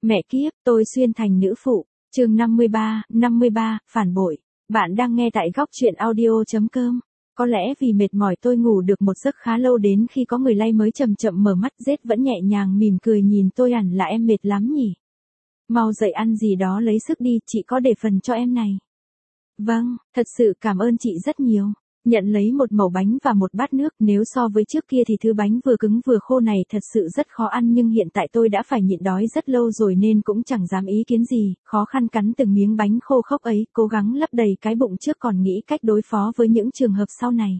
Mẹ kiếp, tôi xuyên thành nữ phụ. Chương 53, phản bội. Bạn đang nghe tại góc truyện audio.com. Có lẽ vì mệt mỏi tôi ngủ được một giấc khá lâu, đến khi có người lay mới chậm chậm mở mắt. Rết vẫn nhẹ nhàng mỉm cười nhìn tôi, hẳn là em mệt lắm nhỉ. Mau dậy ăn gì đó lấy sức đi, chị có để phần cho em này. Vâng, thật sự cảm ơn chị rất nhiều. Nhận lấy một mẩu bánh và một bát nước. Nếu so với trước kia thì thứ bánh vừa cứng vừa khô này thật sự rất khó ăn, nhưng hiện tại tôi đã phải nhịn đói rất lâu rồi nên cũng chẳng dám ý kiến gì, khó khăn cắn từng miếng bánh khô khốc ấy, cố gắng lấp đầy cái bụng trước còn nghĩ cách đối phó với những trường hợp sau này.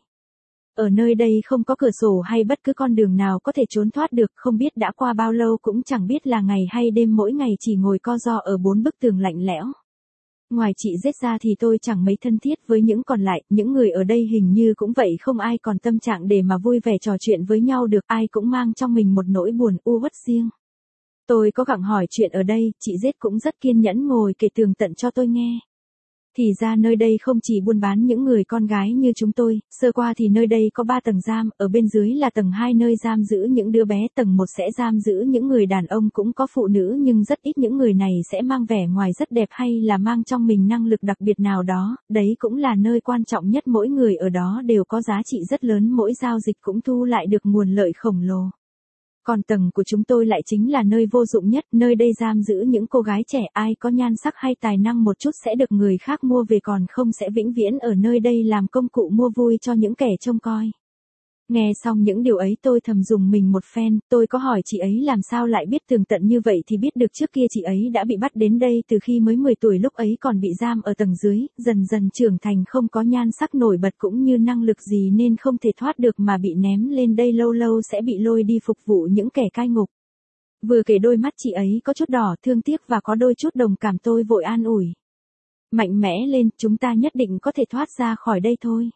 Ở nơi đây không có cửa sổ hay bất cứ con đường nào có thể trốn thoát được, không biết đã qua bao lâu, cũng chẳng biết là ngày hay đêm, mỗi ngày chỉ ngồi co ro ở bốn bức tường lạnh lẽo. Ngoài chị Rết ra thì tôi chẳng mấy thân thiết với những còn lại, những người ở đây hình như cũng vậy, không ai còn tâm trạng để mà vui vẻ trò chuyện với nhau được, ai cũng mang trong mình một nỗi buồn u uất riêng. Tôi có gặng hỏi chuyện ở đây, chị Rết cũng rất kiên nhẫn ngồi kể tường tận cho tôi nghe. Thì ra nơi đây không chỉ buôn bán những người con gái như chúng tôi, sơ qua thì nơi đây có 3 tầng giam, ở bên dưới là tầng 2 nơi giam giữ những đứa bé, tầng 1 sẽ giam giữ những người đàn ông, cũng có phụ nữ nhưng rất ít, những người này sẽ mang vẻ ngoài rất đẹp hay là mang trong mình năng lực đặc biệt nào đó, đấy cũng là nơi quan trọng nhất, mỗi người ở đó đều có giá trị rất lớn, mỗi giao dịch cũng thu lại được nguồn lợi khổng lồ. Còn tầng của chúng tôi lại chính là nơi vô dụng nhất, nơi đây giam giữ những cô gái trẻ, ai có nhan sắc hay tài năng một chút sẽ được người khác mua về, còn không sẽ vĩnh viễn ở nơi đây làm công cụ mua vui cho những kẻ trông coi. Nghe xong những điều ấy tôi thầm dùng mình một phen, tôi có hỏi chị ấy làm sao lại biết tường tận như vậy thì biết được trước kia chị ấy đã bị bắt đến đây từ khi mới 10 tuổi, lúc ấy còn bị giam ở tầng dưới, dần dần trưởng thành, không có nhan sắc nổi bật cũng như năng lực gì nên không thể thoát được mà bị ném lên đây, lâu lâu sẽ bị lôi đi phục vụ những kẻ cai ngục. Vừa kể đôi mắt chị ấy có chút đỏ, thương tiếc và có đôi chút đồng cảm, tôi vội an ủi. Mạnh mẽ lên, chúng ta nhất định có thể thoát ra khỏi đây thôi.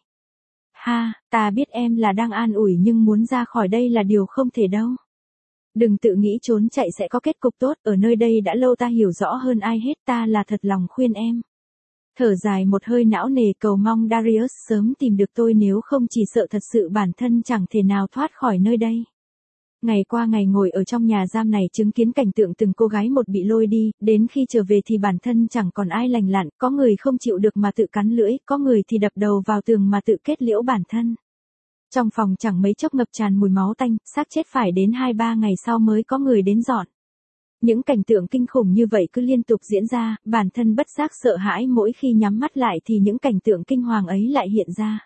Ha, ta biết em là đang an ủi nhưng muốn ra khỏi đây là điều không thể đâu. Đừng tự nghĩ trốn chạy sẽ có kết cục tốt, ở nơi đây đã lâu ta hiểu rõ hơn ai hết, ta là thật lòng khuyên em. Thở dài một hơi não nề, cầu mong Darius sớm tìm được tôi, nếu không chỉ sợ thật sự bản thân chẳng thể nào thoát khỏi nơi đây. Ngày qua ngày ngồi ở trong nhà giam này chứng kiến cảnh tượng từng cô gái một bị lôi đi, đến khi trở về thì bản thân chẳng còn ai lành lặn, có người không chịu được mà tự cắn lưỡi, có người thì đập đầu vào tường mà tự kết liễu bản thân. Trong phòng chẳng mấy chốc ngập tràn mùi máu tanh, xác chết phải đến 2-3 ngày sau mới có người đến dọn. Những cảnh tượng kinh khủng như vậy cứ liên tục diễn ra, bản thân bất giác sợ hãi, mỗi khi nhắm mắt lại thì những cảnh tượng kinh hoàng ấy lại hiện ra.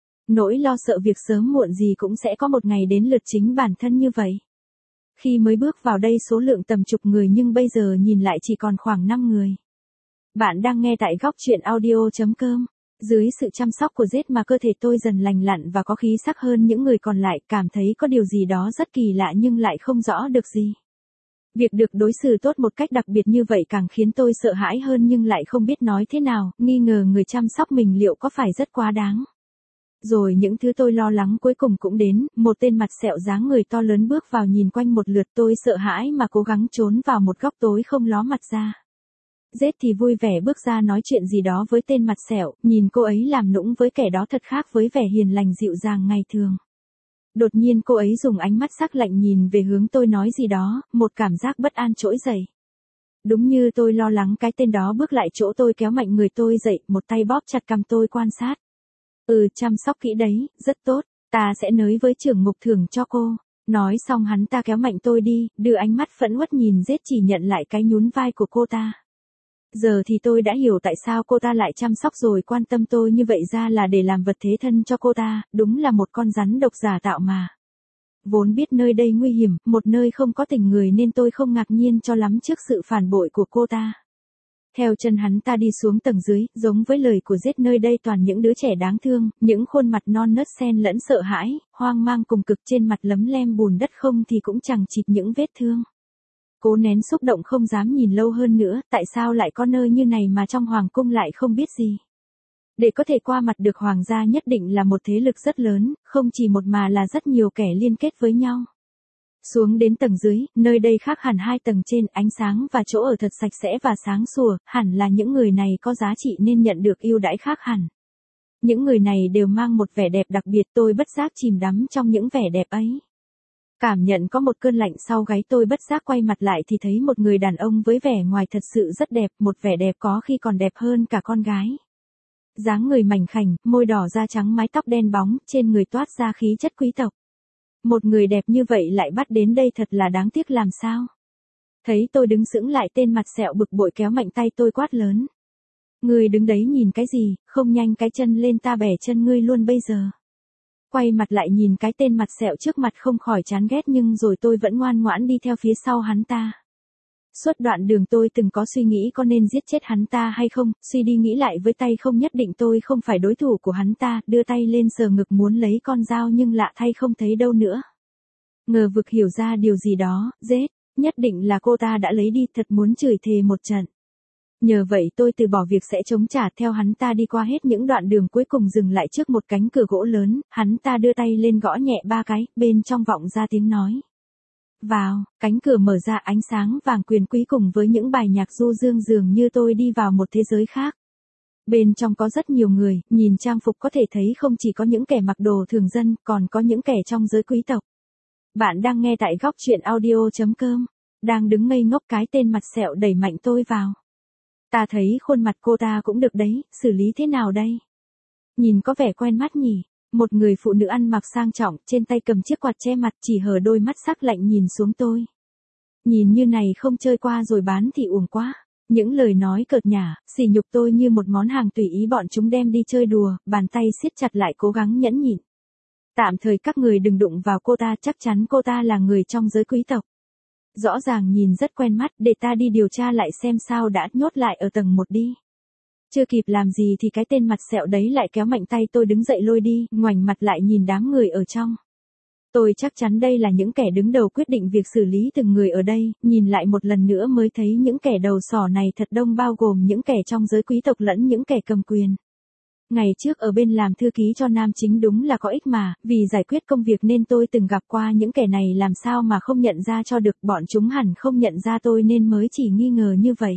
Nỗi lo sợ việc sớm muộn gì cũng sẽ có một ngày đến lượt chính bản thân như vậy. Khi mới bước vào đây số lượng tầm chục người nhưng bây giờ nhìn lại chỉ còn khoảng 5 người. Bạn đang nghe tại góc truyện audio.com. Dưới sự chăm sóc của Rết mà cơ thể tôi dần lành lặn và có khí sắc hơn những người còn lại, cảm thấy có điều gì đó rất kỳ lạ nhưng lại không rõ được gì. Việc được đối xử tốt một cách đặc biệt như vậy càng khiến tôi sợ hãi hơn nhưng lại không biết nói thế nào, nghi ngờ người chăm sóc mình liệu có phải rất quá đáng. Rồi những thứ tôi lo lắng cuối cùng cũng đến, một tên mặt sẹo dáng người to lớn bước vào, nhìn quanh một lượt, tôi sợ hãi mà cố gắng trốn vào một góc tối không ló mặt ra. Rết thì vui vẻ bước ra nói chuyện gì đó với tên mặt sẹo, nhìn cô ấy làm nũng với kẻ đó thật khác với vẻ hiền lành dịu dàng ngày thường. Đột nhiên cô ấy dùng ánh mắt sắc lạnh nhìn về hướng tôi nói gì đó, một cảm giác bất an trỗi dậy. Đúng như tôi lo lắng, cái tên đó bước lại chỗ tôi, kéo mạnh người tôi dậy, một tay bóp chặt cằm tôi quan sát. Chăm sóc kỹ đấy, rất tốt, ta sẽ nới với trưởng ngục thưởng cho cô. Nói xong hắn ta kéo mạnh tôi đi, đưa ánh mắt phẫn uất nhìn Rết, chỉ nhận lại cái nhún vai của cô ta. Giờ thì tôi đã hiểu tại sao cô ta lại chăm sóc rồi quan tâm tôi như vậy, ra là để làm vật thế thân cho cô ta, đúng là một con rắn độc giả tạo mà. Vốn biết nơi đây nguy hiểm, một nơi không có tình người nên tôi không ngạc nhiên cho lắm trước sự phản bội của cô ta. Theo chân hắn ta đi xuống tầng dưới, giống với lời của Rết, nơi đây toàn những đứa trẻ đáng thương, những khuôn mặt non nớt xen lẫn sợ hãi, hoang mang cùng cực, trên mặt lấm lem bùn đất, không thì cũng chẳng chịt những vết thương. Cố nén xúc động không dám nhìn lâu hơn nữa, tại sao lại có nơi như này mà trong hoàng cung lại không biết gì. Để có thể qua mặt được hoàng gia nhất định là một thế lực rất lớn, không chỉ một mà là rất nhiều kẻ liên kết với nhau. Xuống đến tầng dưới, nơi đây khác hẳn 2 tầng trên, ánh sáng và chỗ ở thật sạch sẽ và sáng sủa, hẳn là những người này có giá trị nên nhận được ưu đãi khác hẳn. Những người này đều mang một vẻ đẹp đặc biệt, tôi bất giác chìm đắm trong những vẻ đẹp ấy. Cảm nhận có một cơn lạnh sau gáy, tôi bất giác quay mặt lại thì thấy một người đàn ông với vẻ ngoài thật sự rất đẹp, một vẻ đẹp có khi còn đẹp hơn cả con gái. Dáng người mảnh khảnh, môi đỏ da trắng, mái tóc đen bóng, trên người toát ra khí chất quý tộc. Một người đẹp như vậy lại bắt đến đây thật là đáng tiếc làm sao. Thấy tôi đứng sững lại, tên mặt sẹo bực bội kéo mạnh tay tôi quát lớn. Ngươi đứng đấy nhìn cái gì, không nhanh cái chân lên ta bẻ chân ngươi luôn bây giờ. Quay mặt lại nhìn cái tên mặt sẹo trước mặt không khỏi chán ghét, nhưng rồi tôi vẫn ngoan ngoãn đi theo phía sau hắn ta. Suốt đoạn đường tôi từng có suy nghĩ có nên giết chết hắn ta hay không, suy đi nghĩ lại với tay không nhất định tôi không phải đối thủ của hắn ta, đưa tay lên sờ ngực muốn lấy con dao nhưng lạ thay không thấy đâu nữa. Ngờ vực hiểu ra điều gì đó, giết, nhất định là cô ta đã lấy đi, thật muốn chửi thề một trận. Nhờ vậy tôi từ bỏ việc sẽ chống trả, theo hắn ta đi qua hết những đoạn đường, cuối cùng dừng lại trước một cánh cửa gỗ lớn, hắn ta đưa tay lên gõ nhẹ 3 cái, bên trong vọng ra tiếng nói. Vào, cánh cửa mở ra, ánh sáng vàng quyền quý cùng với những bài nhạc du dương dường như tôi đi vào một thế giới khác. Bên trong có rất nhiều người, nhìn trang phục có thể thấy không chỉ có những kẻ mặc đồ thường dân, còn có những kẻ trong giới quý tộc. Bạn đang nghe tại góc truyện audio.com. Đang đứng ngây ngốc, cái tên mặt sẹo đẩy mạnh tôi vào. Ta thấy khuôn mặt cô ta cũng được đấy, xử lý thế nào đây? Nhìn có vẻ quen mắt nhỉ? Một người phụ nữ ăn mặc sang trọng, trên tay cầm chiếc quạt che mặt, chỉ hở đôi mắt sắc lạnh nhìn xuống tôi. Nhìn như này không chơi qua rồi bán thì uổng quá. Những lời nói cợt nhả, sỉ nhục tôi như một món hàng tùy ý bọn chúng đem đi chơi đùa, bàn tay siết chặt lại cố gắng nhẫn nhịn. Tạm thời các người đừng đụng vào cô ta, chắc chắn cô ta là người trong giới quý tộc. Rõ ràng nhìn rất quen mắt, để ta đi điều tra lại xem sao đã, nhốt lại ở tầng 1 đi. Chưa kịp làm gì thì cái tên mặt sẹo đấy lại kéo mạnh tay tôi đứng dậy lôi đi, ngoảnh mặt lại nhìn đám người ở trong. Tôi chắc chắn đây là những kẻ đứng đầu quyết định việc xử lý từng người ở đây, nhìn lại một lần nữa mới thấy những kẻ đầu sỏ này thật đông, bao gồm những kẻ trong giới quý tộc lẫn những kẻ cầm quyền. Ngày trước ở bên làm thư ký cho nam chính đúng là có ích mà, vì giải quyết công việc nên tôi từng gặp qua những kẻ này, làm sao mà không nhận ra cho được, bọn chúng hẳn không nhận ra tôi nên mới chỉ nghi ngờ như vậy.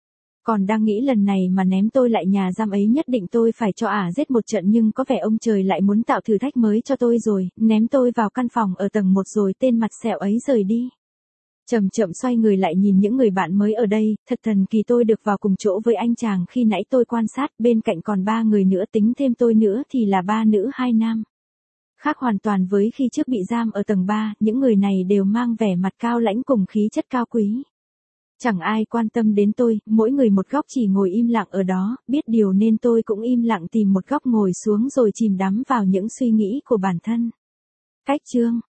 Còn đang nghĩ lần này mà ném tôi lại nhà giam ấy nhất định tôi phải cho giết một trận, nhưng có vẻ ông trời lại muốn tạo thử thách mới cho tôi rồi, ném tôi vào căn phòng ở tầng 1 rồi tên mặt sẹo ấy rời đi. Chậm chậm xoay người lại nhìn những người bạn mới ở đây, thật thần kỳ tôi được vào cùng chỗ với anh chàng khi nãy tôi quan sát, bên cạnh còn 3 người nữa, tính thêm tôi nữa thì là 3 nữ 2 nam. Khác hoàn toàn với khi trước bị giam ở tầng 3, những người này đều mang vẻ mặt cao lãnh cùng khí chất cao quý. Chẳng ai quan tâm đến tôi, mỗi người một góc chỉ ngồi im lặng ở đó, biết điều nên tôi cũng im lặng tìm một góc ngồi xuống rồi chìm đắm vào những suy nghĩ của bản thân. Cách chương